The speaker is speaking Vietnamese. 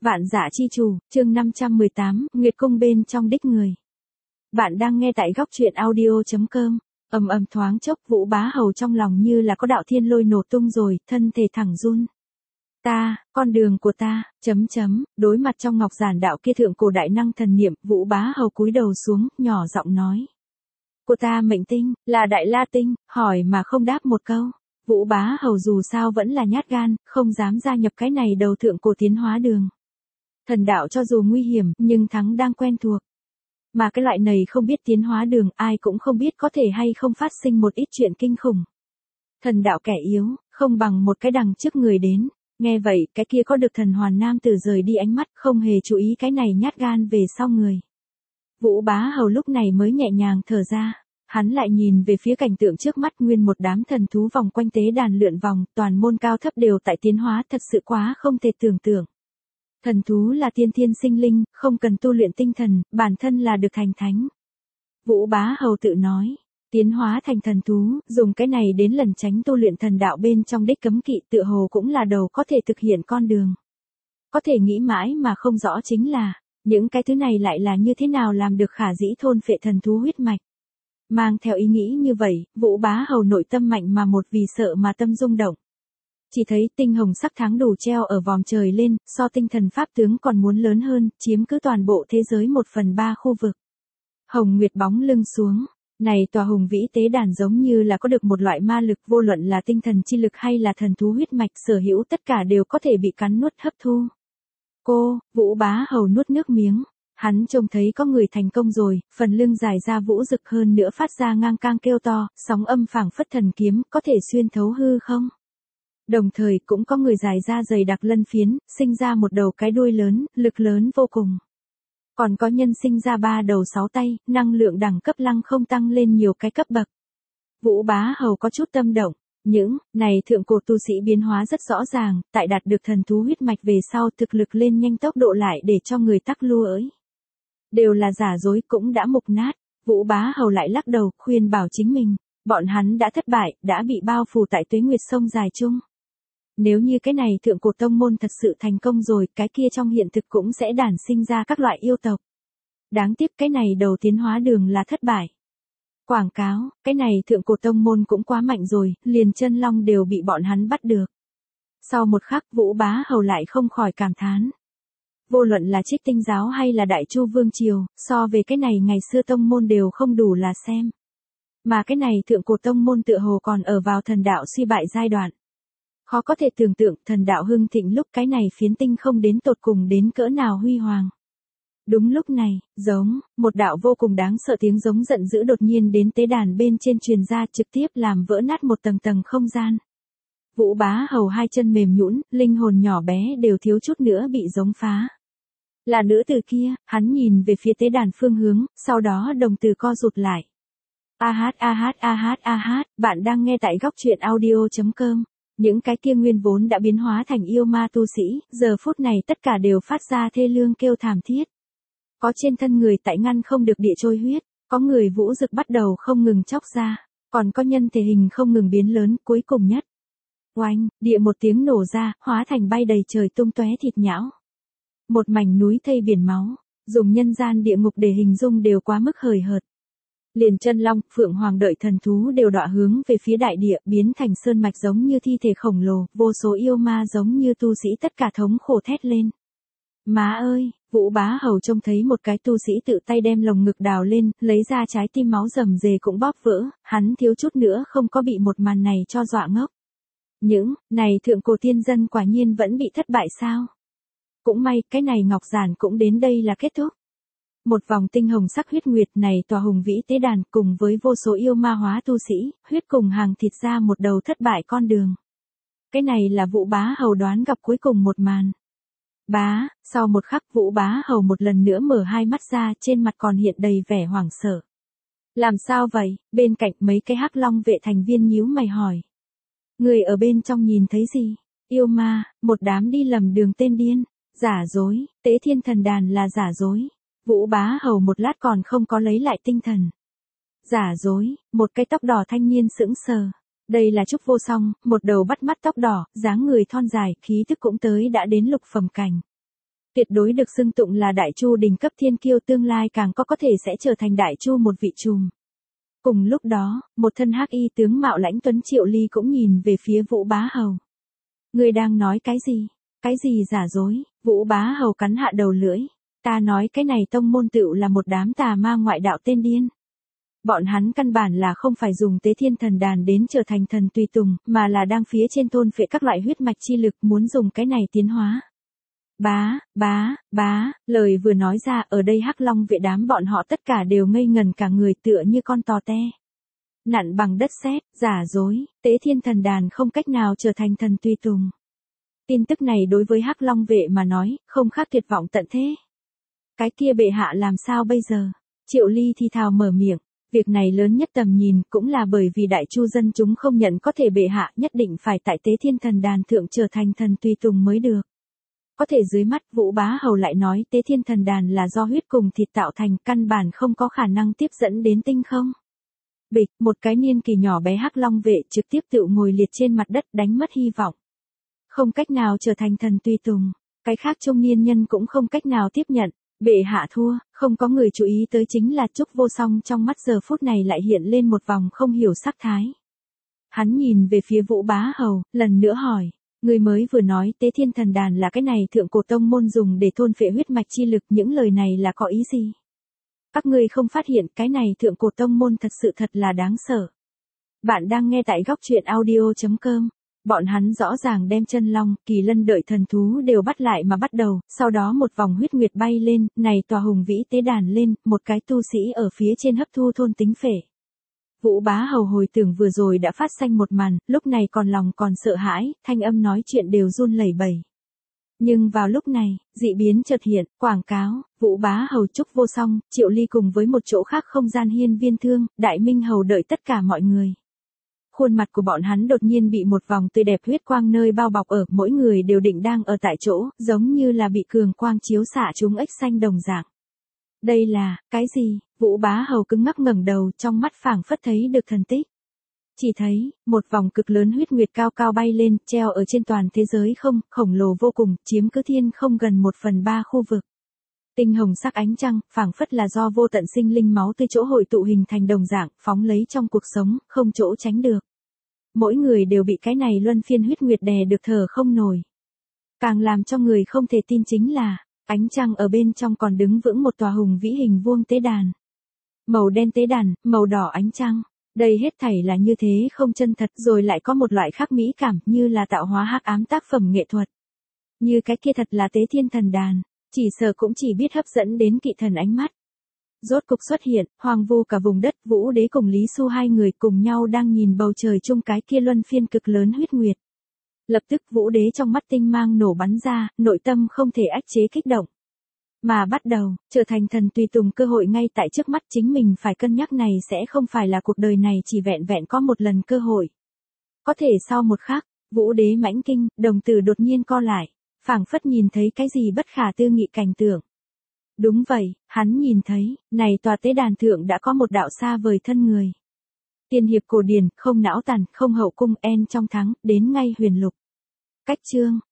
Vạn Dạ Chi Chủ, chương 518, Nguyệt Cung bên trong đích người. Bạn đang nghe tại góc truyện audio.com. Ầm ầm thoáng chốc, Vũ Bá Hầu trong lòng như là có đạo thiên lôi nổ tung rồi, thân thể thẳng run. Con đường của ta, đối mặt trong ngọc giản đạo kia thượng cổ đại năng thần niệm, Vũ Bá Hầu cúi đầu xuống, nhỏ giọng nói. Của ta mệnh tinh, là Đại La Tinh, hỏi mà không đáp một câu. Vũ Bá Hầu dù sao vẫn là nhát gan, không dám gia nhập cái này đầu thượng cổ tiến hóa đường. Thần đạo cho dù nguy hiểm, nhưng thắng đang quen thuộc. Mà cái loại này không biết tiến hóa đường, ai cũng không biết có thể hay không phát sinh một ít chuyện kinh khủng. Thần đạo kẻ yếu, không bằng một cái đằng trước người đến. Nghe vậy, cái kia có được thần hoàn nam tử rời đi ánh mắt, không hề chú ý cái này nhát gan về sau người. Vũ Bá Hầu lúc này mới nhẹ nhàng thở ra. Hắn lại nhìn về phía cảnh tượng trước mắt, nguyên một đám thần thú vòng quanh tế đàn lượn vòng, toàn môn cao thấp đều tại tiến hóa, thật sự quá không thể tưởng tượng. Thần thú là tiên thiên sinh linh, không cần tu luyện tinh thần, bản thân là được thành thánh. Vũ Bá Hầu tự nói, tiến hóa thành thần thú, dùng cái này đến lần tránh tu luyện thần đạo bên trong đích cấm kỵ, tựa hồ cũng là đầu có thể thực hiện con đường. Có thể nghĩ mãi mà không rõ chính là, những cái thứ này lại là như thế nào làm được khả dĩ thôn phệ thần thú huyết mạch. Mang theo ý nghĩ như vậy, Vũ Bá Hầu nội tâm mạnh mà một vì sợ mà tâm rung động. Chỉ thấy tinh hồng sắc tháng đủ treo ở vòm trời lên, so tinh thần pháp tướng còn muốn lớn hơn, chiếm cứ toàn bộ thế giới 1/3 khu vực. Hồng Nguyệt bóng lưng xuống, này tòa hùng vĩ tế đàn giống như là có được một loại ma lực, vô luận là tinh thần chi lực hay là thần thú huyết mạch, sở hữu tất cả đều có thể bị cắn nuốt hấp thu. Vũ Bá Hầu nuốt nước miếng. Hắn trông thấy có người thành công rồi, phần lưng dài ra vũ rực hơn nữa phát ra ngang cang kêu to, sóng âm phảng phất thần kiếm, có thể xuyên thấu hư không? Đồng thời cũng có người dài ra dày đặc lân phiến, sinh ra một đầu cái đuôi lớn, lực lớn vô cùng. Còn có nhân sinh ra 3 đầu 6 tay, năng lượng đẳng cấp lăng không tăng lên nhiều cái cấp bậc. Vũ Bá Hầu có chút tâm động. Những này thượng cổ tu sĩ biến hóa rất rõ ràng, tại đạt được thần thú huyết mạch về sau thực lực lên nhanh tốc độ lại để cho người tắc lua ới. Đều là giả dối, cũng đã mục nát. Vũ Bá Hầu lại lắc đầu, khuyên bảo chính mình, bọn hắn đã thất bại, đã bị bao phủ tại tuế nguyệt sông dài chung. Nếu như cái này thượng cổ tông môn thật sự thành công rồi, cái kia trong hiện thực cũng sẽ đản sinh ra các loại yêu tộc. Đáng tiếc cái này đầu tiến hóa đường là thất bại. Quảng cáo, cái này thượng cổ tông môn cũng quá mạnh rồi, liền chân long đều bị bọn hắn bắt được. Sau một khắc, Vũ Bá Hầu lại không khỏi cảm thán. Vô luận là Trích Tinh giáo hay là Đại Chu Vương triều, so về cái này ngày xưa tông môn đều không đủ là xem. Mà cái này thượng cổ tông môn tựa hồ còn ở vào thần đạo suy bại giai đoạn. Khó có thể tưởng tượng thần đạo hưng thịnh lúc cái này phiến tinh không đến tột cùng đến cỡ nào huy hoàng. Đúng lúc này, một đạo vô cùng đáng sợ tiếng giống giận dữ đột nhiên đến tế đàn bên trên truyền ra, trực tiếp làm vỡ nát một tầng tầng không gian. Vũ Bá Hầu hai chân mềm nhũn, linh hồn nhỏ bé đều thiếu chút nữa bị giống phá. Là nữ tử kia, hắn nhìn về phía tế đàn phương hướng, sau đó đồng tử co rụt lại. Bạn đang nghe tại góc truyện audio.com. Những cái kia nguyên vốn đã biến hóa thành yêu ma tu sĩ, giờ phút này tất cả đều phát ra thê lương kêu thảm thiết. Có trên thân người tại ngăn không được địa trôi huyết, có người vũ rực bắt đầu không ngừng chóc ra, còn có nhân thể hình không ngừng biến lớn, cuối cùng nhất. Oanh, địa một tiếng nổ ra, hóa thành bay đầy trời tung tóe thịt nhão. Một mảnh núi thây biển máu, dùng nhân gian địa ngục để hình dung đều quá mức hời hợt. Liền chân long, phượng hoàng đợi thần thú đều đọa hướng về phía đại địa, biến thành sơn mạch giống như thi thể khổng lồ, vô số yêu ma giống như tu sĩ tất cả thống khổ thét lên. Má ơi, Vũ Bá Hầu trông thấy một cái tu sĩ tự tay đem lồng ngực đào lên, lấy ra trái tim máu rầm rề cũng bóp vỡ, hắn thiếu chút nữa không có bị một màn này cho dọa ngốc. Những này thượng cổ tiên dân quả nhiên vẫn bị thất bại sao? Cũng may, cái này ngọc giản cũng đến đây là kết thúc. Một vòng tinh hồng sắc huyết nguyệt này tòa hùng vĩ tế đàn cùng với vô số yêu ma hóa tu sĩ, huyết cùng hàng thịt ra một đầu thất bại con đường. Cái này là Vũ Bá Hầu đoán gặp cuối cùng một màn. Sau một khắc Vũ Bá Hầu một lần nữa mở hai mắt ra, trên mặt còn hiện đầy vẻ hoảng sợ. Làm sao vậy? Bên cạnh mấy cái hắc long vệ thành viên nhíu mày hỏi. Người ở bên trong nhìn thấy gì? Yêu ma, một đám đi lầm đường tên điên, giả dối, Tế Thiên Thần Đàn là giả dối. Vũ Bá Hầu một lát còn không có lấy lại tinh thần. Giả dối, một cái tóc đỏ thanh niên sững sờ. Đây là Trúc Vô Song, một đầu bắt mắt tóc đỏ, dáng người thon dài, khí tức cũng tới đã đến lục phẩm cảnh. Tuyệt đối được xưng tụng là đại chu đỉnh cấp thiên kiêu, tương lai càng có thể sẽ trở thành đại chu một vị trùm. Cùng lúc đó, một thân hắc y tướng mạo lãnh tuấn Triệu Ly cũng nhìn về phía Vũ Bá Hầu. Ngươi đang nói cái gì? Cái gì giả dối? Vũ Bá Hầu cắn hạ đầu lưỡi. Ta nói cái này tông môn tựu là một đám tà ma ngoại đạo tên điên. Bọn hắn căn bản là không phải dùng Tế Thiên Thần Đàn đến trở thành thần tùy tùng, mà là đang phía trên thôn phệ các loại huyết mạch chi lực, muốn dùng cái này tiến hóa. Bá, lời vừa nói ra, ở đây Hắc Long vệ đám bọn họ tất cả đều ngây ngần cả người, tựa như con tò te. Nặn bằng đất sét, giả dối, Tế Thiên Thần Đàn không cách nào trở thành thần tùy tùng. Tin tức này đối với Hắc Long vệ mà nói, không khác tuyệt vọng tận thế. Cái kia bệ hạ làm sao bây giờ? Triệu Ly thì thào mở miệng. Việc này lớn nhất tầm nhìn cũng là bởi vì đại chu dân chúng không nhận có thể bệ hạ nhất định phải tại Tế Thiên Thần Đàn thượng trở thành thần tùy tùng mới được. Có thể dưới mắt Vũ Bá Hầu lại nói Tế Thiên Thần Đàn là do huyết cùng thịt tạo thành, căn bản không có khả năng tiếp dẫn đến tinh không. Bịch, một cái niên kỳ nhỏ bé Hắc Long vệ trực tiếp tự ngồi liệt trên mặt đất, đánh mất hy vọng. Không cách nào trở thành thần tùy tùng, cái khác trung niên nhân cũng không cách nào tiếp nhận. Bệ hạ thua, không có người chú ý tới chính là Trúc Vô Song trong mắt giờ phút này lại hiện lên một vòng không hiểu sắc thái. Hắn nhìn về phía Vũ Bá Hầu, lần nữa hỏi, người mới vừa nói Tế Thiên Thần Đàn là cái này thượng cổ tông môn dùng để thôn phệ huyết mạch chi lực, những lời này là có ý gì? Các ngươi không phát hiện cái này thượng cổ tông môn thật sự thật là đáng sợ. Bạn đang nghe tại góc truyện audio.com. Bọn hắn rõ ràng đem chân long, kỳ lân đợi thần thú đều bắt lại mà bắt đầu, sau đó một vòng huyết nguyệt bay lên, này tòa hùng vĩ tế đàn lên, một cái tu sĩ ở phía trên hấp thu thôn tính phệ. Vũ Bá Hầu hồi tưởng vừa rồi đã phát sinh một màn, lúc này còn lòng còn sợ hãi, thanh âm nói chuyện đều run lẩy bẩy. Nhưng vào lúc này, dị biến chợt hiện, quảng cáo, Vũ Bá Hầu, Trúc Vô Song, Triệu Ly cùng với một chỗ khác không gian hiên viên thương, Đại Minh Hầu đợi tất cả mọi người. Khuôn mặt của bọn hắn đột nhiên bị một vòng tươi đẹp huyết quang nơi bao bọc ở, mỗi người đều định đang ở tại chỗ, giống như là bị cường quang chiếu xạ chúng ếch xanh đồng dạng. Đây là, cái gì? Vũ Bá Hầu cứng ngắc ngẩng đầu, trong mắt phảng phất thấy được thần tích. Chỉ thấy, một vòng cực lớn huyết nguyệt cao cao bay lên, treo ở trên toàn thế giới không, khổng lồ vô cùng, chiếm cứ thiên không gần 1/3 khu vực. Tinh hồng sắc ánh trăng, phảng phất là do vô tận sinh linh máu tươi chỗ hội tụ hình thành đồng dạng, phóng lấy trong cuộc sống, không chỗ tránh được. Mỗi người đều bị cái này luân phiên huyết nguyệt đè được thở không nổi. Càng làm cho người không thể tin chính là, ánh trăng ở bên trong còn đứng vững một tòa hùng vĩ hình vuông tế đàn. Màu đen tế đàn, màu đỏ ánh trăng. Đây hết thảy là như thế không chân thật, rồi lại có một loại khác mỹ cảm, như là tạo hóa hắc ám tác phẩm nghệ thuật. Như cái kia thật là Tế Thiên Thần Đàn, chỉ sợ cũng chỉ biết hấp dẫn đến kỵ thần ánh mắt. Rốt cục xuất hiện, hoang vu cả vùng đất, Vũ Đế cùng Lý Xu hai người cùng nhau đang nhìn bầu trời chung cái kia luân phiên cực lớn huyết nguyệt. Lập tức Vũ Đế trong mắt tinh mang nổ bắn ra, nội tâm không thể ách chế kích động. Mà bắt đầu, trở thành thần tùy tùng cơ hội ngay tại trước mắt, chính mình phải cân nhắc này sẽ không phải là cuộc đời này chỉ vẹn vẹn có một lần cơ hội. Có thể sau một khắc, Vũ Đế mãnh kinh, đồng tử đột nhiên co lại, phảng phất nhìn thấy cái gì bất khả tư nghị cảnh tượng. Đúng vậy, hắn nhìn thấy, này tòa tế đàn thượng đã có một đạo xa vời thân người. Tiên hiệp cổ điển, không não tàn, không hậu cung, en trong thắng, đến ngay huyền lục. Cách chương.